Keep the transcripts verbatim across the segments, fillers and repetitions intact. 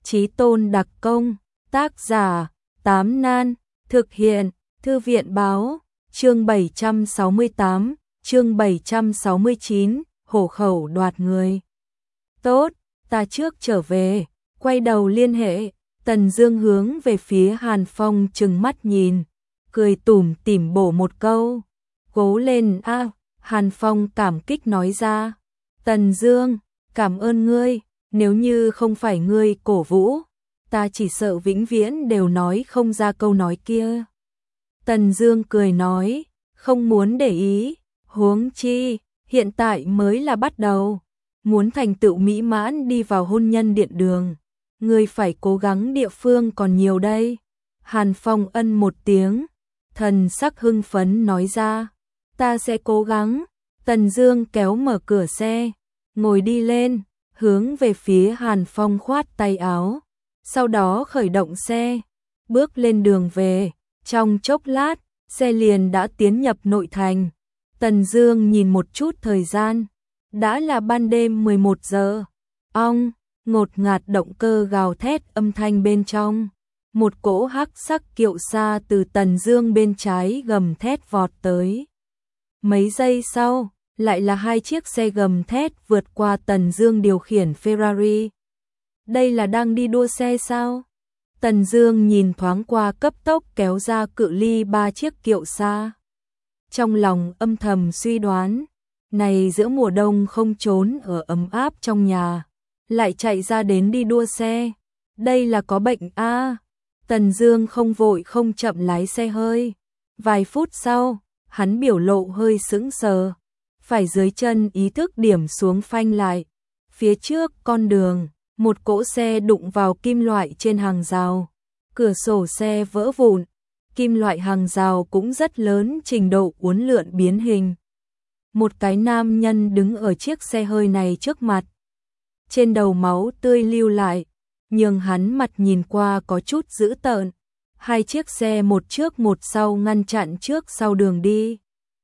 Chí tôn đặc công, tác giả, Tám Nan, thực hiện, Thư viện báo, chương bảy trăm sáu mươi tám, chương bảy trăm sáu mươi chín, hổ khẩu đoạt người. Tốt, ta trước trở về, quay đầu liên hệ, Tần Dương hướng về phía Hàn Phong trừng mắt nhìn, cười tủm tỉm bổ một câu, cố lên a. Hàn Phong cảm kích nói ra, Tần Dương, cảm ơn ngươi, nếu như không phải ngươi cổ vũ, ta chỉ sợ vĩnh viễn đều nói không ra câu nói kia. Tần Dương cười nói, không muốn để ý, huống chi, hiện tại mới là bắt đầu, muốn thành tựu mỹ mãn đi vào hôn nhân điện đường, ngươi phải cố gắng, địa phương còn nhiều đây. Hàn Phong ân một tiếng, thần sắc hưng phấn nói ra, ta sẽ cố gắng. Tần Dương kéo mở cửa xe, ngồi đi lên, hướng về phía Hàn Phong khoát tay áo, sau đó khởi động xe, bước lên đường về. Trong chốc lát, xe liền đã tiến nhập nội thành. Tần Dương nhìn một chút thời gian, đã là ban đêm mười một giờ. Ong, ngột ngạt động cơ gào thét âm thanh bên trong. Một cỗ hắc sắc kiệu xa từ Tần Dương bên trái gầm thét vọt tới. Mấy giây sau, lại là hai chiếc xe gầm thét vượt qua Tần Dương điều khiển Ferrari. Đây là đang đi đua xe sao? Tần Dương nhìn thoáng qua cấp tốc kéo ra cự ly ba chiếc kiệu xa. Trong lòng âm thầm suy đoán, này giữa mùa đông không trốn ở ấm áp trong nhà, lại chạy ra đến đi đua xe. Đây là có bệnh a. À. Tần Dương không vội không chậm lái xe hơi. Vài phút sau, hắn biểu lộ hơi sững sờ, phải dưới chân ý thức điểm xuống phanh lại. Phía trước con đường, một cỗ xe đụng vào kim loại trên hàng rào, cửa sổ xe vỡ vụn, kim loại hàng rào cũng rất lớn, trình độ uốn lượn biến hình. Một cái nam nhân đứng ở chiếc xe hơi này trước mặt, trên đầu máu tươi lưu lại, nhưng hắn mặt nhìn qua có chút dữ tợn. Hai chiếc xe một trước một sau ngăn chặn trước sau đường đi.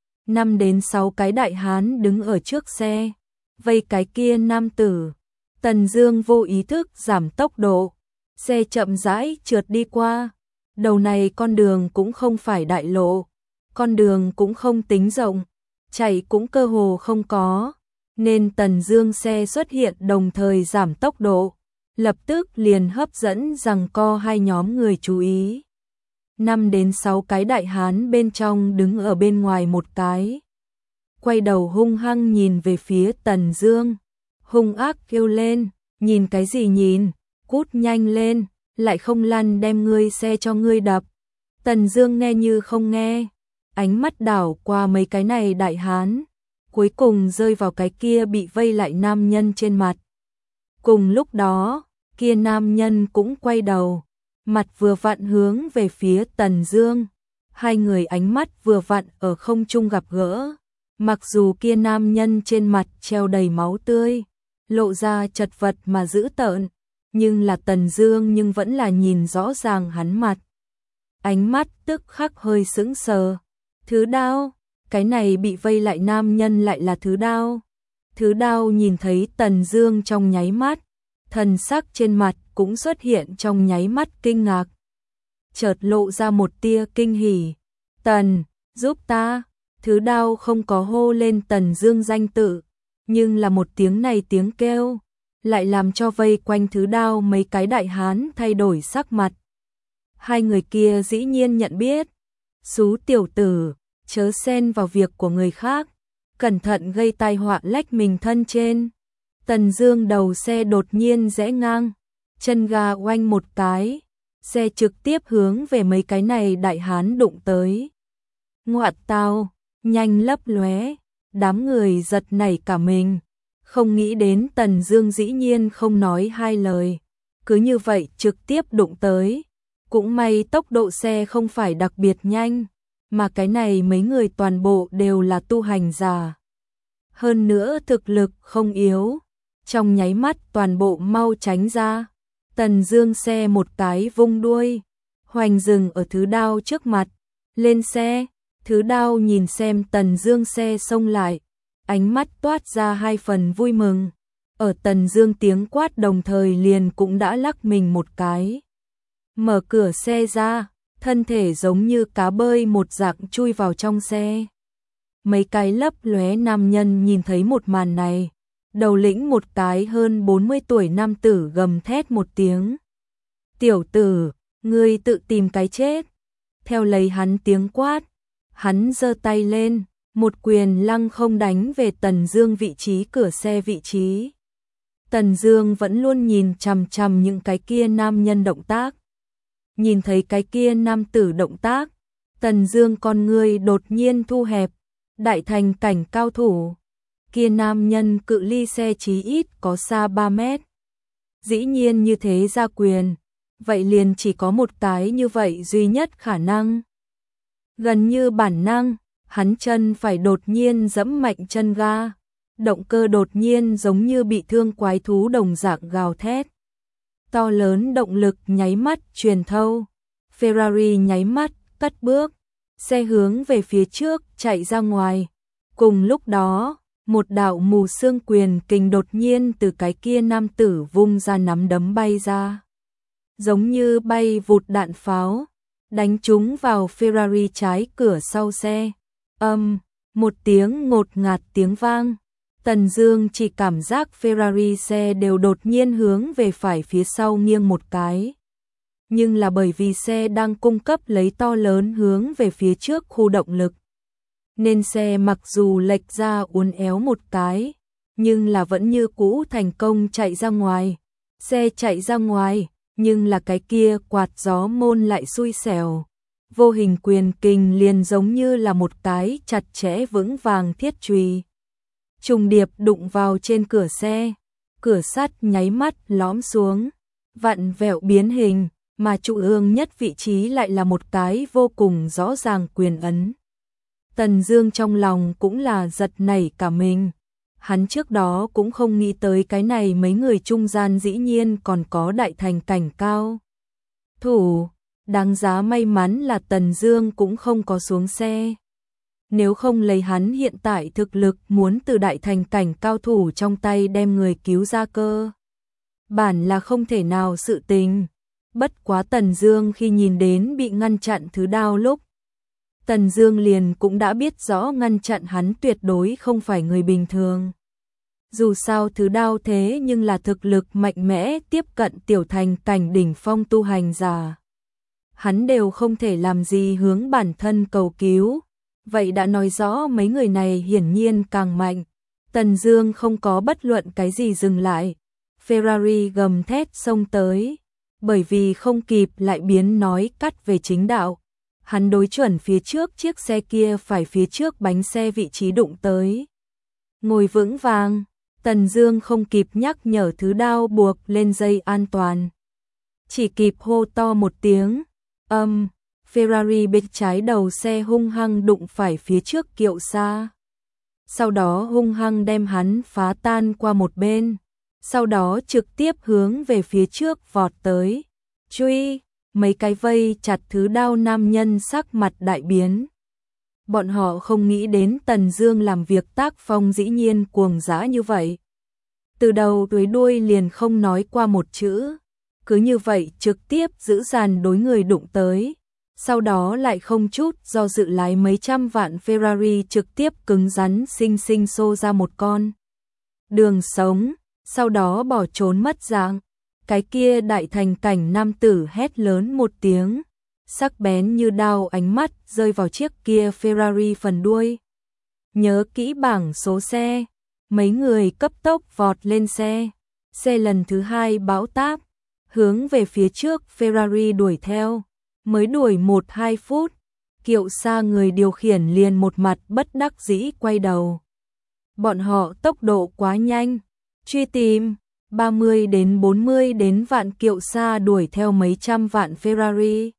Năm đến sáu cái đại hán đứng ở trước xe, vây cái kia nam tử. Tần Dương vô ý thức giảm tốc độ, xe chậm rãi trượt đi qua. Đầu này con đường cũng không phải đại lộ, con đường cũng không tính rộng, chạy cũng cơ hồ không có, nên Tần Dương xe xuất hiện đồng thời giảm tốc độ, lập tức liền hấp dẫn giằng co hai nhóm người chú ý. Năm đến sáu cái đại hán bên trong đứng ở bên ngoài một cái, quay đầu hung hăng nhìn về phía Tần Dương, hung ác kêu lên, nhìn cái gì nhìn, cút nhanh lên, lại không lăn đem ngươi xe cho ngươi đập. Tần Dương nghe như không nghe, ánh mắt đảo qua mấy cái này đại hán, cuối cùng rơi vào cái kia bị vây lại nam nhân trên mặt. Cùng lúc đó, kia nam nhân cũng quay đầu, mặt vừa vặn hướng về phía Tần Dương. Hai người ánh mắt vừa vặn ở không trung gặp gỡ. Mặc dù kia nam nhân trên mặt treo đầy máu tươi, lộ ra chật vật mà dữ tợn, nhưng là Tần Dương nhưng vẫn là nhìn rõ ràng hắn mặt. Ánh mắt tức khắc hơi sững sờ. Thứ Đao, cái này bị vây lại nam nhân lại là Thứ Đao. Thứ Đao nhìn thấy Tần Dương trong nháy mắt, thần sắc trên mặt cũng xuất hiện trong nháy mắt kinh ngạc. Chợt lộ ra một tia kinh hỉ. Tần, giúp ta. Thứ Đao không có hô lên Tần Dương danh tự, nhưng là một tiếng này tiếng kêu, lại làm cho vây quanh Thứ Đao mấy cái đại hán thay đổi sắc mặt. Hai người kia dĩ nhiên nhận biết. Xú tiểu tử, chớ xen vào việc của người khác, cẩn thận gây tai họa lách mình thân trên. Tần Dương đầu xe đột nhiên rẽ ngang, chân ga oanh một cái, xe trực tiếp hướng về mấy cái này đại hán đụng tới. Ngoạn tao, nhanh lấp lóe, đám người giật nảy cả mình, không nghĩ đến Tần Dương dĩ nhiên không nói hai lời, cứ như vậy trực tiếp đụng tới. Cũng may tốc độ xe không phải đặc biệt nhanh, mà cái này mấy người toàn bộ đều là tu hành giả. Hơn nữa thực lực không yếu, trong nháy mắt toàn bộ mau tránh ra. Tần Dương xe một cái vung đuôi, hoành dừng ở Thứ Đao trước mặt, lên xe. Thứ Đao nhìn xem Tần Dương xe xông lại, ánh mắt toát ra hai phần vui mừng. ở Tần Dương tiếng quát đồng thời liền cũng đã lắc mình một cái. Mở cửa xe ra, thân thể giống như cá bơi một dạng chui vào trong xe. Mấy cái lấp lóe nam nhân nhìn thấy một màn này, đầu lĩnh một cái hơn bốn mươi tuổi nam tử gầm thét một tiếng. Tiểu tử, ngươi tự tìm cái chết. Theo lấy hắn tiếng quát, hắn giơ tay lên, một quyền lăng không đánh về Tần Dương vị trí cửa xe vị trí. Tần Dương vẫn luôn nhìn chằm chằm những cái kia nam nhân động tác. Nhìn thấy cái kia nam tử động tác, Tần Dương con ngươi đột nhiên thu hẹp, đại thành cảnh cao thủ. Kia nam nhân cự ly xe chí ít có xa ba mét. Dĩ nhiên như thế ra quyền, vậy liền chỉ có một cái như vậy duy nhất khả năng. Gần như bản năng, hắn chân phải đột nhiên giẫm mạnh chân ga, động cơ đột nhiên giống như bị thương quái thú đồng dạng gào thét. To lớn động lực nháy mắt truyền thâu, Ferrari nháy mắt cất bước, xe hướng về phía trước chạy ra ngoài. Cùng lúc đó, một đạo mù sương quyền kình đột nhiên từ cái kia nam tử vung ra nắm đấm bay ra. Giống như bay vụt đạn pháo, đánh trúng vào Ferrari trái cửa sau xe. Âm, một tiếng ngột ngạt tiếng vang. Tần Dương chỉ cảm giác Ferrari xe đều đột nhiên hướng về phải phía sau nghiêng một cái. Nhưng là bởi vì xe đang cung cấp lấy to lớn hướng về phía trước khu động lực, nên xe mặc dù lệch ra uốn éo một cái, nhưng là vẫn như cũ thành công chạy ra ngoài. Xe chạy ra ngoài, nhưng là cái kia quạt gió môn lại xui xẻo. Vô hình quyền kình liền giống như là một cái chặt chẽ vững vàng thiết chùy, trùng điệp đụng vào trên cửa xe, cửa sắt nháy mắt lõm xuống, vặn vẹo biến hình, mà trung ương nhất vị trí lại là một cái vô cùng rõ ràng quyền ấn. Tần Dương trong lòng cũng là giật nảy cả mình. Hắn trước đó cũng không nghĩ tới cái này mấy người trung gian dĩ nhiên còn có đại thành cảnh cao thủ. Đáng giá may mắn là Tần Dương cũng không có xuống xe. Nếu không lấy hắn hiện tại thực lực muốn từ đại thành cảnh cao thủ trong tay đem người cứu ra cơ bản là không thể nào sự tình. Bất quá Tần Dương khi nhìn đến bị ngăn chặn thứ đao lúc, Tần Dương liền cũng đã biết rõ ngăn chặn hắn tuyệt đối không phải người bình thường. Dù sao thứ đao thế nhưng là thực lực mạnh mẽ tiếp cận tiểu thành cảnh đỉnh phong tu hành giả. Hắn đều không thể làm gì hướng bản thân cầu cứu. Vậy đã nói rõ mấy người này hiển nhiên càng mạnh. Tần Dương không có bất luận cái gì dừng lại. Ferrari gầm thét xông tới. Bởi vì không kịp lại biến nói cắt về chính đạo. Hắn đối chuẩn phía trước chiếc xe kia phải phía trước bánh xe vị trí đụng tới. Ngồi vững vàng, Tần Dương không kịp nhắc nhở thứ đao buộc lên dây an toàn. Chỉ kịp hô to một tiếng, âm, Ferrari bên trái đầu xe hung hăng đụng phải phía trước kiệu xa. Sau đó hung hăng đem hắn phá tan qua một bên. Sau đó trực tiếp hướng về phía trước vọt tới. Truy! Mấy cái vây chặt thứ đao nam nhân sắc mặt đại biến. Bọn họ không nghĩ đến Tần Dương làm việc tác phong dĩ nhiên cuồng dã như vậy. Từ đầu tới đuôi liền không nói qua một chữ. Cứ như vậy trực tiếp giữ dàn đối người đụng tới. Sau đó lại không chút do dự lái mấy trăm vạn Ferrari trực tiếp cứng rắn xinh xinh xô ra một con đường sống. Sau đó bỏ trốn mất dạng. Cái kia đại thành cảnh nam tử hét lớn một tiếng, sắc bén như đao ánh mắt rơi vào chiếc kia Ferrari phần đuôi. Nhớ kỹ bảng số xe, mấy người cấp tốc vọt lên xe. Xe lần thứ hai bão táp, hướng về phía trước Ferrari đuổi theo. Mới đuổi một hai phút, kiệu xa người điều khiển liền một mặt bất đắc dĩ quay đầu. Bọn họ tốc độ quá nhanh, truy tìm. ba mươi đến bốn mươi đến vạn kiệu xa đuổi theo mấy trăm vạn Ferrari.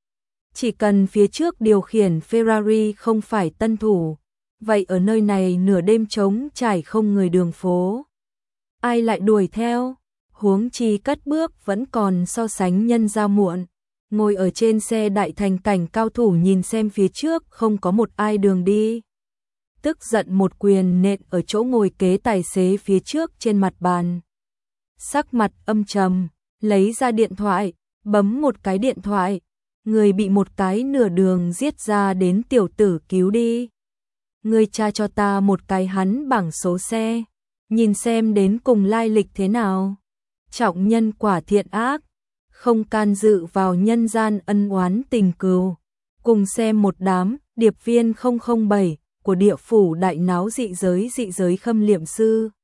Chỉ cần phía trước điều khiển Ferrari không phải tân thủ, vậy ở nơi này nửa đêm trống trải không người đường phố. Ai lại đuổi theo? Huống chi cất bước vẫn còn so sánh nhân ra muộn. Ngồi ở trên xe đại thành cảnh cao thủ nhìn xem phía trước không có một ai đường đi. tức giận một quyền nện ở chỗ ngồi kế tài xế phía trước trên mặt bàn. Sắc mặt âm trầm, lấy ra điện thoại, bấm một cái điện thoại, người bị một cái nửa đường giết ra đến tiểu tử cứu đi. Người tra cho ta một cái hắn bảng số xe, nhìn xem đến cùng lai lịch thế nào. Trọng nhân quả thiện ác, không can dự vào nhân gian ân oán tình cừu. Cùng xem một đám điệp viên không không bảy của địa phủ đại náo dị giới dị giới khâm liệm sư.